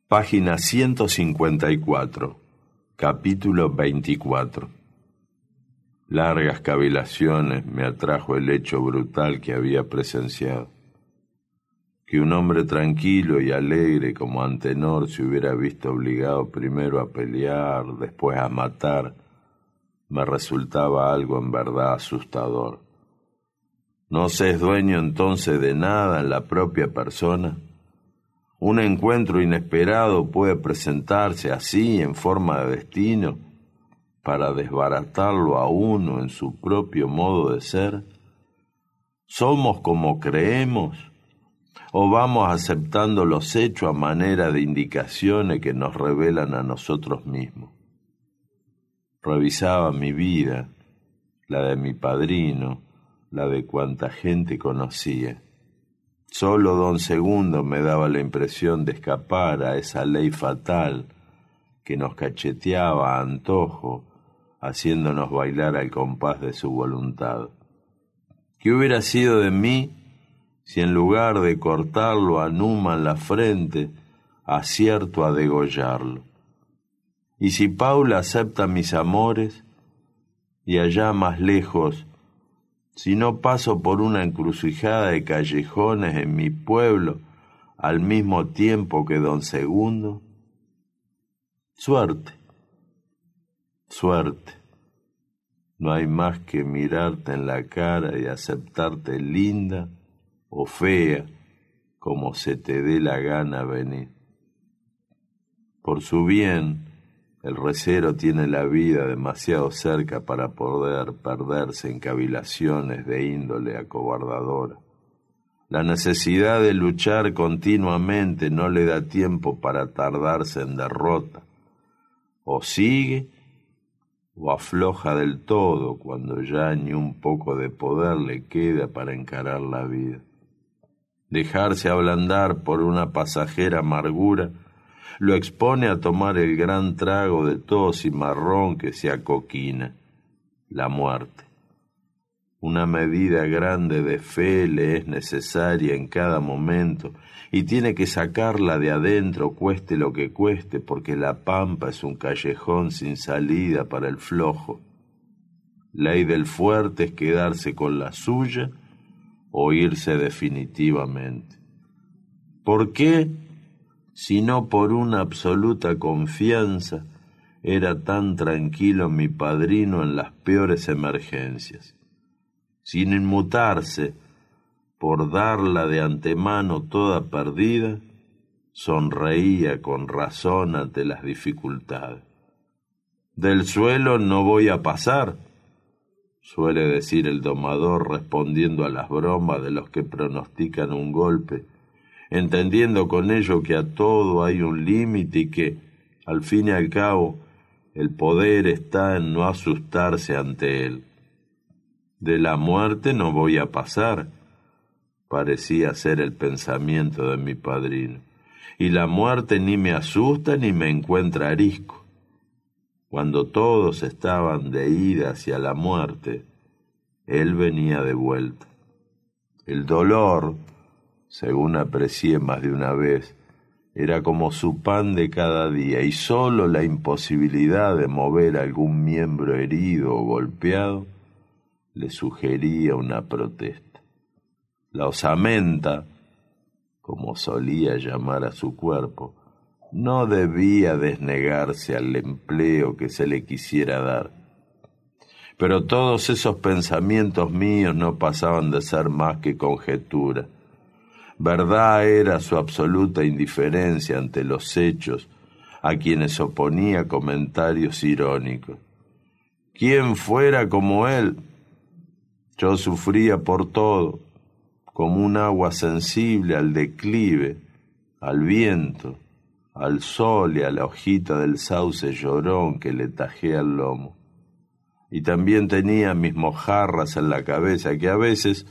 Página 154, capítulo 24. Largas cavilaciones me atrajo el hecho brutal que había presenciado. Que un hombre tranquilo y alegre como Antenor se hubiera visto obligado primero a pelear, después a matar, me resultaba algo en verdad asustador. ¿No se es dueño entonces de nada en la propia persona? Un encuentro inesperado puede presentarse así en forma de destino para desbaratarlo a uno en su propio modo de ser. ¿Somos como creemos o vamos aceptando los hechos a manera de indicaciones que nos revelan a nosotros mismos? Revisaba mi vida, la de mi padrino, la de cuanta gente conocía. Solo don Segundo me daba la impresión de escapar a esa ley fatal que nos cacheteaba a antojo, haciéndonos bailar al compás de su voluntad. ¿Qué hubiera sido de mí si en lugar de cortarlo a Numa en la frente, acierto a degollarlo? Y si Paula acepta mis amores, y allá más lejos, si no paso por una encrucijada de callejones en mi pueblo al mismo tiempo que don Segundo, suerte, suerte. No hay más que mirarte en la cara y aceptarte linda o fea, como se te dé la gana venir. Por su bien, el recero tiene la vida demasiado cerca para poder perderse en cavilaciones de índole acobardadora. La necesidad de luchar continuamente no le da tiempo para tardarse en derrota. O sigue o afloja del todo cuando ya ni un poco de poder le queda para encarar la vida. Dejarse ablandar por una pasajera amargura lo expone a tomar el gran trago de todo cimarrón que se acoquina, la muerte. Una medida grande de fe le es necesaria en cada momento y tiene que sacarla de adentro cueste lo que cueste, porque la pampa es un callejón sin salida para el flojo. Ley del fuerte es quedarse con la suya o irse definitivamente. ¿Por qué? Si no por una absoluta confianza, era tan tranquilo mi padrino en las peores emergencias. Sin inmutarse, por darla de antemano toda perdida, sonreía con razón ante las dificultades. «Del suelo no voy a pasar», suele decir el domador respondiendo a las bromas de los que pronostican un golpe, entendiendo con ello que a todo hay un límite y que, al fin y al cabo, el poder está en no asustarse ante él. «De la muerte no voy a pasar», parecía ser el pensamiento de mi padrino, y la muerte ni me asusta ni me encuentra arisco. Cuando todos estaban de ida hacia la muerte, él venía de vuelta. El dolor, según aprecié más de una vez, era como su pan de cada día, y sólo la imposibilidad de mover algún miembro herido o golpeado le sugería una protesta. La osamenta, como solía llamar a su cuerpo, no debía desnegarse al empleo que se le quisiera dar. Pero todos esos pensamientos míos no pasaban de ser más que conjetura. Verdad era su absoluta indiferencia ante los hechos, a quienes oponía comentarios irónicos. ¿Quién fuera como él? Yo sufría por todo, como un agua sensible al declive, al viento, al sol y a la hojita del sauce llorón que le tajea el lomo. Y también tenía mis mojarras en la cabeza que a veces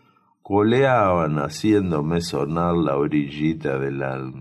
coleaban haciéndome sonar la orillita del alma.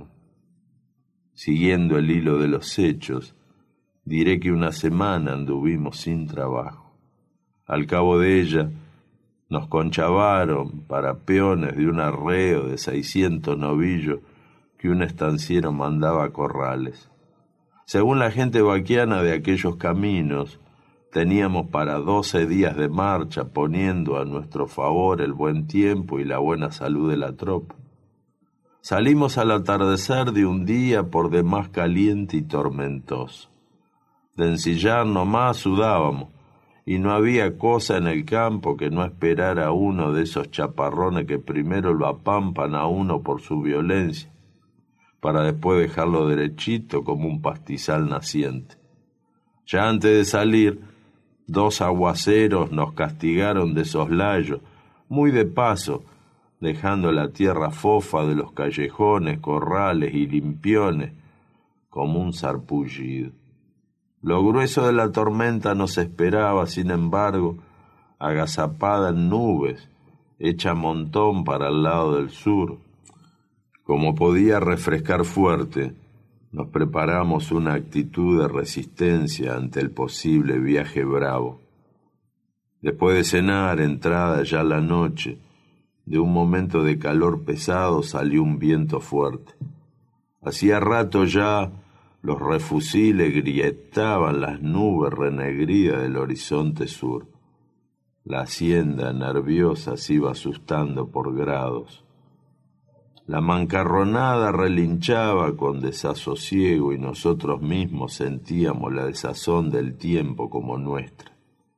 Siguiendo el hilo de los hechos, diré que una semana anduvimos sin trabajo. Al cabo de ella, nos conchavaron para peones de un arreo de 600 novillos que un estanciero mandaba a corrales. Según la gente vaquiana de aquellos caminos, teníamos para 12 días de marcha, poniendo a nuestro favor el buen tiempo y la buena salud de la tropa. Salimos al atardecer de un día por demás caliente y tormentoso. De ensillar nomás sudábamos, y no había cosa en el campo que no esperara a uno de esos chaparrones que primero lo apampan a uno por su violencia, para después dejarlo derechito como un pastizal naciente. Ya antes de salir, 2 aguaceros nos castigaron de soslayo, muy de paso, dejando la tierra fofa de los callejones, corrales y limpiones como un sarpullido. Lo grueso de la tormenta nos esperaba, sin embargo, agazapada en nubes, hecha montón para el lado del sur. Como podía refrescar fuerte, nos preparamos una actitud de resistencia ante el posible viaje bravo. Después de cenar, entrada ya la noche, de un momento de calor pesado salió un viento fuerte. Hacía rato ya los refusiles grietaban las nubes renegridas del horizonte sur. La hacienda nerviosa se iba asustando por grados. La mancarronada relinchaba con desasosiego y nosotros mismos sentíamos la desazón del tiempo como nuestra.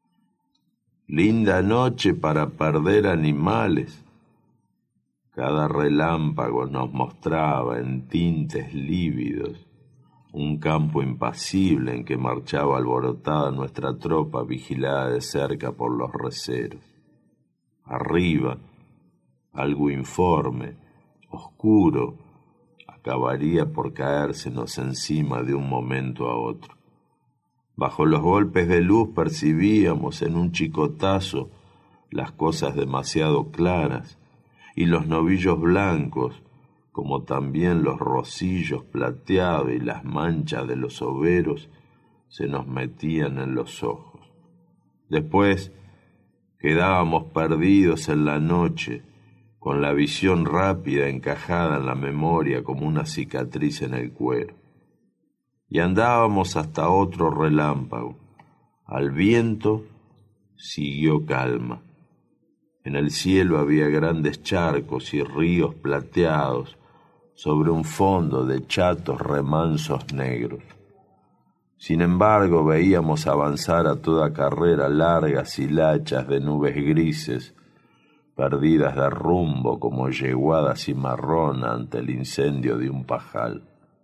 Linda noche para perder animales. Cada relámpago nos mostraba en tintes lívidos un campo impasible en que marchaba alborotada nuestra tropa vigilada de cerca por los receros. Arriba, algo informe, oscuro, acabaría por caérsenos encima de un momento a otro. Bajo los golpes de luz percibíamos en un chicotazo las cosas demasiado claras y los novillos blancos, como también los rocillos plateados y las manchas de los overos, se nos metían en los ojos. Después quedábamos perdidos en la noche, con la visión rápida encajada en la memoria como una cicatriz en el cuero. Y andábamos hasta otro relámpago. Al viento siguió calma. En el cielo había grandes charcos y ríos plateados sobre un fondo de chatos remansos negros. Sin embargo, veíamos avanzar a toda carrera largas hilachas de nubes grises, perdidas de rumbo como yeguadas cimarrón ante el incendio de un pajal.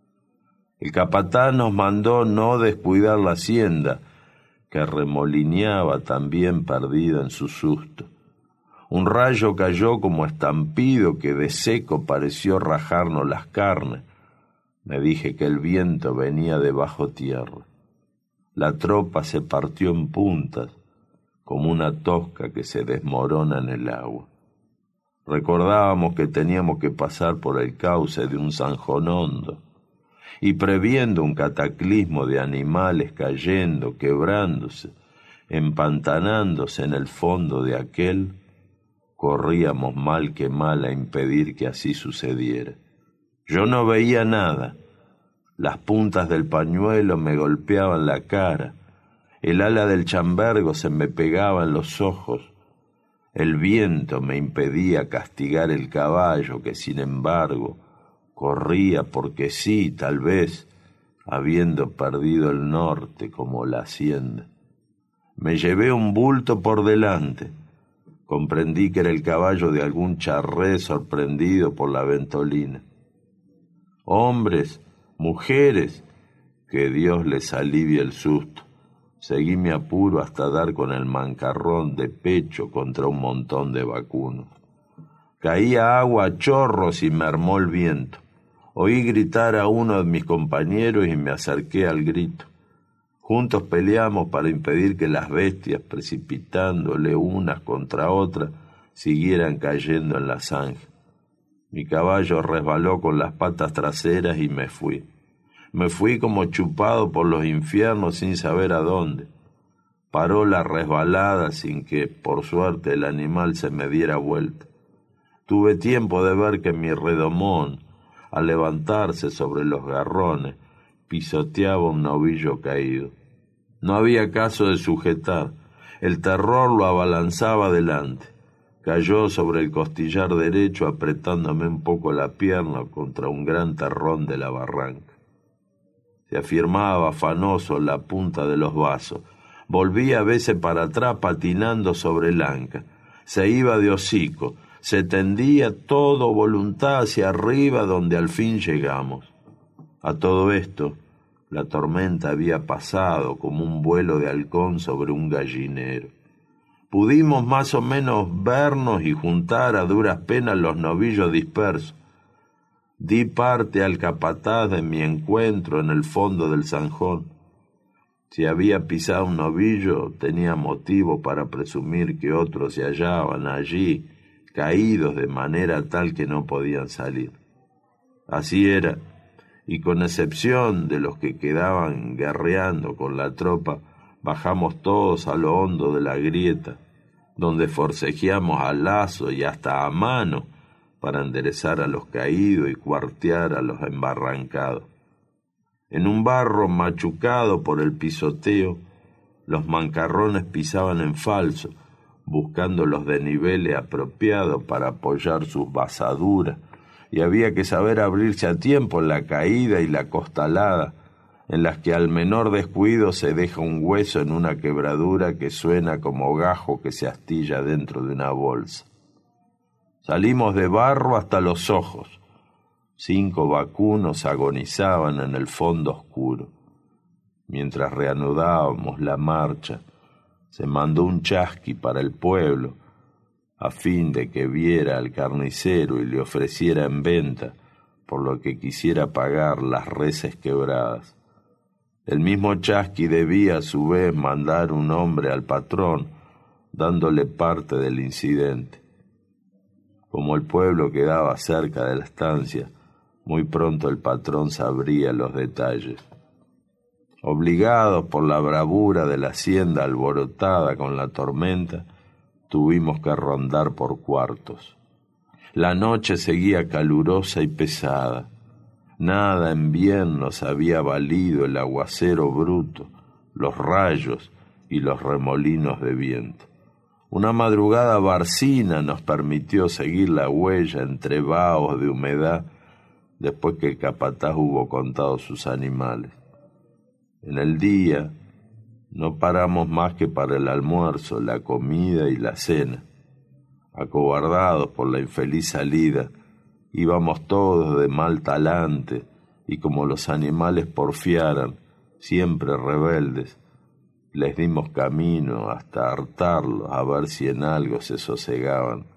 El capataz nos mandó no descuidar la hacienda, que remolineaba también perdida en su susto. Un rayo cayó como estampido que de seco pareció rajarnos las carnes. Me dije que el viento venía de bajo tierra. La tropa se partió en puntas, como una tosca que se desmorona en el agua. Recordábamos que teníamos que pasar por el cauce de un zanjón hondo, y previendo un cataclismo de animales cayendo, quebrándose, empantanándose en el fondo de aquel, corríamos mal que mal a impedir que así sucediera. Yo no veía nada. Las puntas del pañuelo me golpeaban la cara, el ala del chambergo se me pegaba en los ojos, el viento me impedía castigar el caballo que, sin embargo, corría porque sí, tal vez, habiendo perdido el norte como la hacienda. Me llevé un bulto por delante. Comprendí que era el caballo de algún charré sorprendido por la ventolina. Hombres, mujeres, que Dios les alivie el susto. Seguí mi apuro hasta dar con el mancarrón de pecho contra un montón de vacunos. Caía agua a chorros y me armó el viento. Oí gritar a uno de mis compañeros y me acerqué al grito. Juntos peleamos para impedir que las bestias, precipitándole unas contra otras, siguieran cayendo en la zanja. Mi caballo resbaló con las patas traseras y me fui. Me fui como chupado por los infiernos sin saber a dónde. Paró la resbalada sin que, por suerte, el animal se me diera vuelta. Tuve tiempo de ver que mi redomón, al levantarse sobre los garrones, pisoteaba un novillo caído. No había caso de sujetar. El terror lo abalanzaba adelante. Cayó sobre el costillar derecho apretándome un poco la pierna contra un gran terrón de la barranca. Se afirmaba afanoso la punta de los vasos. Volvía a veces para atrás patinando sobre el anca. Se iba de hocico. Se tendía todo voluntad hacia arriba donde al fin llegamos. A todo esto, la tormenta había pasado como un vuelo de halcón sobre un gallinero. Pudimos más o menos vernos y juntar a duras penas los novillos dispersos. Di parte al capataz de mi encuentro en el fondo del zanjón. Si había pisado un novillo, tenía motivo para presumir que otros se hallaban allí, caídos de manera tal que no podían salir. Así era, y con excepción de los que quedaban guerreando con la tropa, bajamos todos a lo hondo de la grieta, donde forcejeamos a lazo y hasta a mano para enderezar a los caídos y cuartear a los embarrancados. En un barro machucado por el pisoteo, los mancarrones pisaban en falso, buscando los desniveles apropiados para apoyar sus basaduras, y había que saber abrirse a tiempo en la caída y la costalada, en las que al menor descuido se deja un hueso en una quebradura que suena como gajo que se astilla dentro de una bolsa. Salimos de barro hasta los ojos. 5 vacunos agonizaban en el fondo oscuro. Mientras reanudábamos la marcha, se mandó un chasqui para el pueblo, a fin de que viera al carnicero y le ofreciera en venta por lo que quisiera pagar las reses quebradas. El mismo chasqui debía a su vez mandar un hombre al patrón, dándole parte del incidente. Como el pueblo quedaba cerca de la estancia, muy pronto el patrón sabría los detalles. Obligados por la bravura de la hacienda alborotada con la tormenta, tuvimos que rondar por cuartos. La noche seguía calurosa y pesada. Nada en bien nos había valido el aguacero bruto, los rayos y los remolinos de viento. Una madrugada barcina nos permitió seguir la huella entre vaos de humedad después que el capataz hubo contado sus animales. En el día no paramos más que para el almuerzo, la comida y la cena. Acobardados por la infeliz salida, íbamos todos de mal talante y como los animales porfiaran, siempre rebeldes, les dimos camino hasta hartarlos a ver si en algo se sosegaban.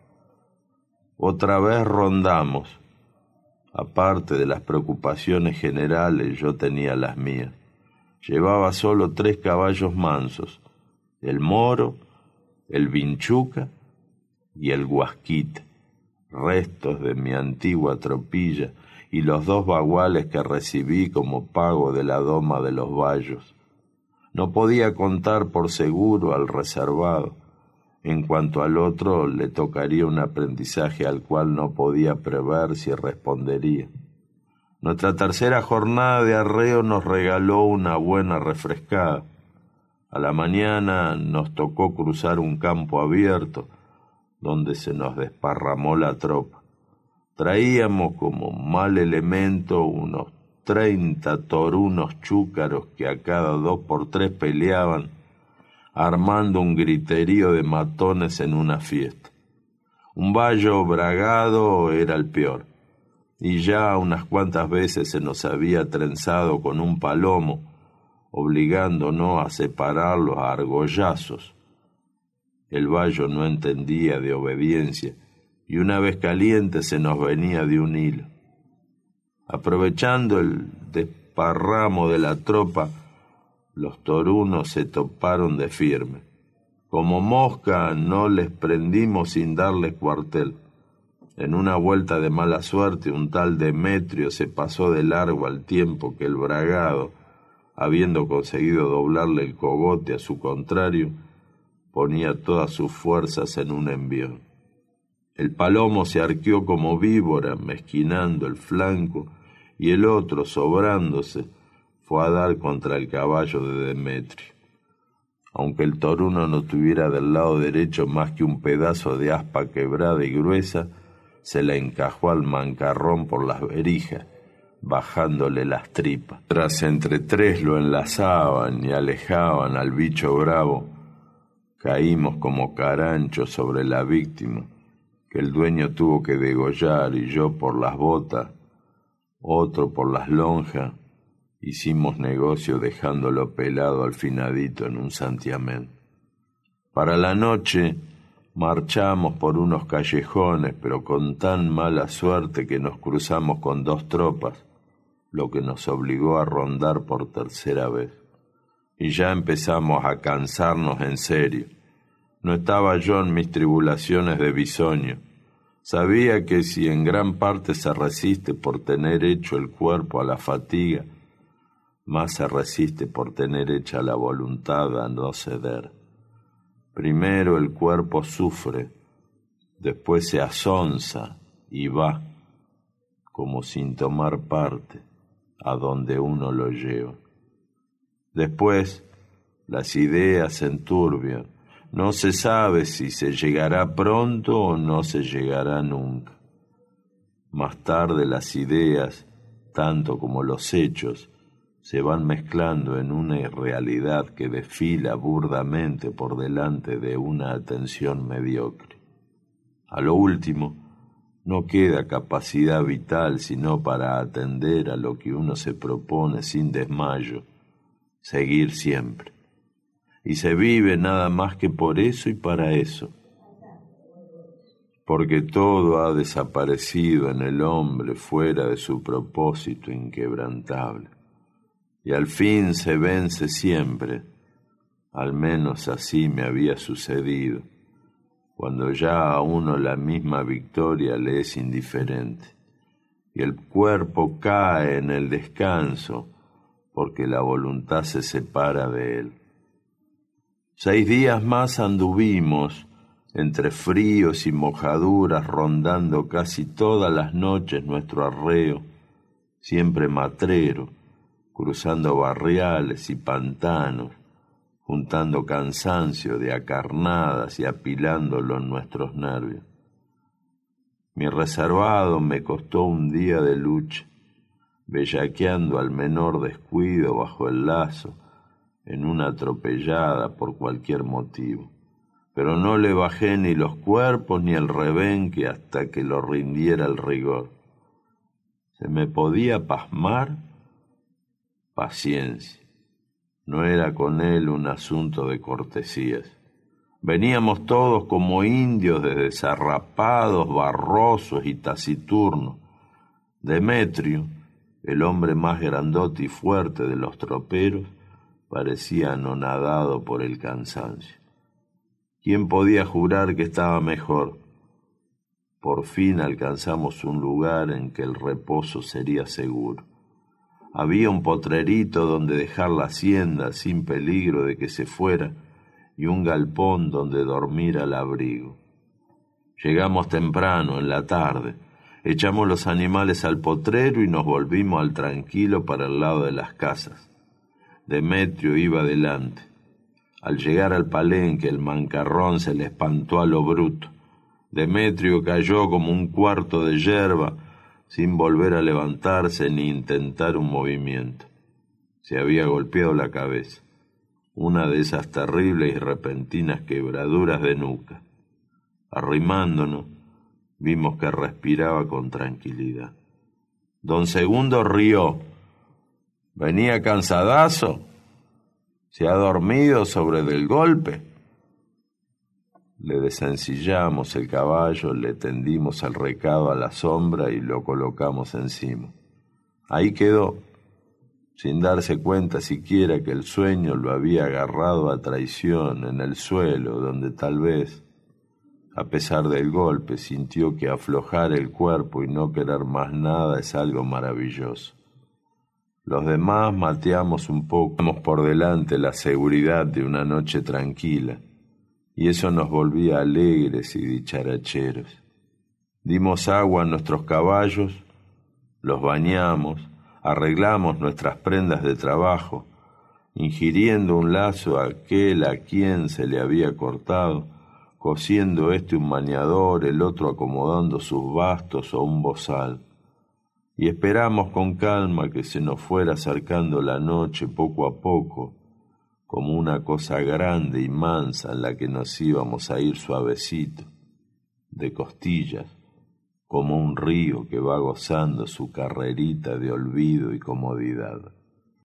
Otra vez rondamos. Aparte de las preocupaciones generales, yo tenía las mías. Llevaba solo 3 caballos mansos, el Moro, el Vinchuca y el Guasquita, restos de mi antigua tropilla y los 2 baguales que recibí como pago de la doma de los Bayos. No podía contar por seguro al reservado. En cuanto al otro, le tocaría un aprendizaje al cual no podía prever si respondería. Nuestra tercera jornada de arreo nos regaló una buena refrescada. A la mañana nos tocó cruzar un campo abierto, donde se nos desparramó la tropa. Traíamos como mal elemento unos 30 torunos chúcaros que a cada 2 por 3 peleaban, armando un griterío de matones en una fiesta. Un bayo bragado era el peor, y ya unas cuantas veces se nos había trenzado con un palomo, obligándonos a separarlos a argollazos. El bayo no entendía de obediencia, y una vez caliente se nos venía de un hilo. Aprovechando el desparramo de la tropa, los torunos se toparon de firme. Como mosca no les prendimos sin darles cuartel. En una vuelta de mala suerte, un tal Demetrio se pasó de largo al tiempo que el bragado, habiendo conseguido doblarle el cogote a su contrario, ponía todas sus fuerzas en un envión. El palomo se arqueó como víbora, mezquinando el flanco, y el otro, sobrándose, fue a dar contra el caballo de Demetrio. Aunque el toruno no tuviera del lado derecho más que un pedazo de aspa quebrada y gruesa, se la encajó al mancarrón por las berijas, bajándole las tripas. Tras entre tres lo enlazaban y alejaban al bicho bravo, caímos como caranchos sobre la víctima, que el dueño tuvo que degollar, y yo por las botas, otro por las lonjas, hicimos negocio dejándolo pelado al finadito en un santiamén. Para la noche marchamos por unos callejones, pero con tan mala suerte que nos cruzamos con dos tropas, lo que nos obligó a rondar por tercera vez. Y ya empezamos a cansarnos en serio. No estaba yo en mis tribulaciones de bisoño. Sabía que si en gran parte se resiste por tener hecho el cuerpo a la fatiga, más se resiste por tener hecha la voluntad a no ceder. Primero el cuerpo sufre, después se asonza y va, como sin tomar parte, a donde uno lo lleva. Después las ideas se enturbian, no se sabe si se llegará pronto o no se llegará nunca. Más tarde las ideas, tanto como los hechos, se van mezclando en una irrealidad que desfila burdamente por delante de una atención mediocre. A lo último, no queda capacidad vital sino para atender a lo que uno se propone sin desmayo, seguir siempre. Y se vive nada más que por eso y para eso, porque todo ha desaparecido en el hombre fuera de su propósito inquebrantable. Y al fin se vence siempre, al menos así me había sucedido, cuando ya a uno la misma victoria le es indiferente, y el cuerpo cae en el descanso, porque la voluntad se separa de él. 6 días más anduvimos, entre fríos y mojaduras, rondando casi todas las noches nuestro arreo, siempre matrero, cruzando barriales y pantanos, juntando cansancio de acarnadas y apilándolo en nuestros nervios. Mi reservado me costó un día de lucha, bellaqueando al menor descuido bajo el lazo, en una atropellada por cualquier motivo. Pero no le bajé ni los cuerpos ni el rebenque hasta que lo rindiera el rigor. ¿Se me podía pasmar? Paciencia. No era con él un asunto de cortesías. Veníamos todos como indios desarrapados, barrosos y taciturnos. Demetrio, el hombre más grandote y fuerte de los troperos, parecía anonadado por el cansancio. ¿Quién podía jurar que estaba mejor? Por fin alcanzamos un lugar en que el reposo sería seguro. Había un potrerito donde dejar la hacienda sin peligro de que se fuera y un galpón donde dormir al abrigo. Llegamos temprano, en la tarde. Echamos los animales al potrero y nos volvimos al tranquilo para el lado de las casas. Demetrio iba delante. Al llegar al palenque, el mancarrón se le espantó a lo bruto. Demetrio cayó como un cuarto de yerba, sin volver a levantarse ni intentar un movimiento. Se había golpeado la cabeza, una de esas terribles y repentinas quebraduras de nuca. Arrimándonos, vimos que respiraba con tranquilidad. Don Segundo rió. ¿Venía cansadazo? ¿Se ha dormido sobre del golpe? Le desencillamos el caballo, le tendimos el recado a la sombra y lo colocamos encima. Ahí quedó, sin darse cuenta siquiera que el sueño lo había agarrado a traición en el suelo, donde tal vez, a pesar del golpe, sintió que aflojar el cuerpo y no querer más nada es algo maravilloso. Los demás mateamos un poco, damos por delante la seguridad de una noche tranquila, y eso nos volvía alegres y dicharacheros. Dimos agua a nuestros caballos, los bañamos, arreglamos nuestras prendas de trabajo, ingiriendo un lazo a aquel a quien se le había cortado, cosiendo un maniador, el otro acomodando sus bastos o un bozal. Y esperamos con calma que se nos fuera acercando la noche poco a poco, como una cosa grande y mansa en la que nos íbamos a ir suavecito, de costillas, como un río que va gozando su carrerita de olvido y comodidad.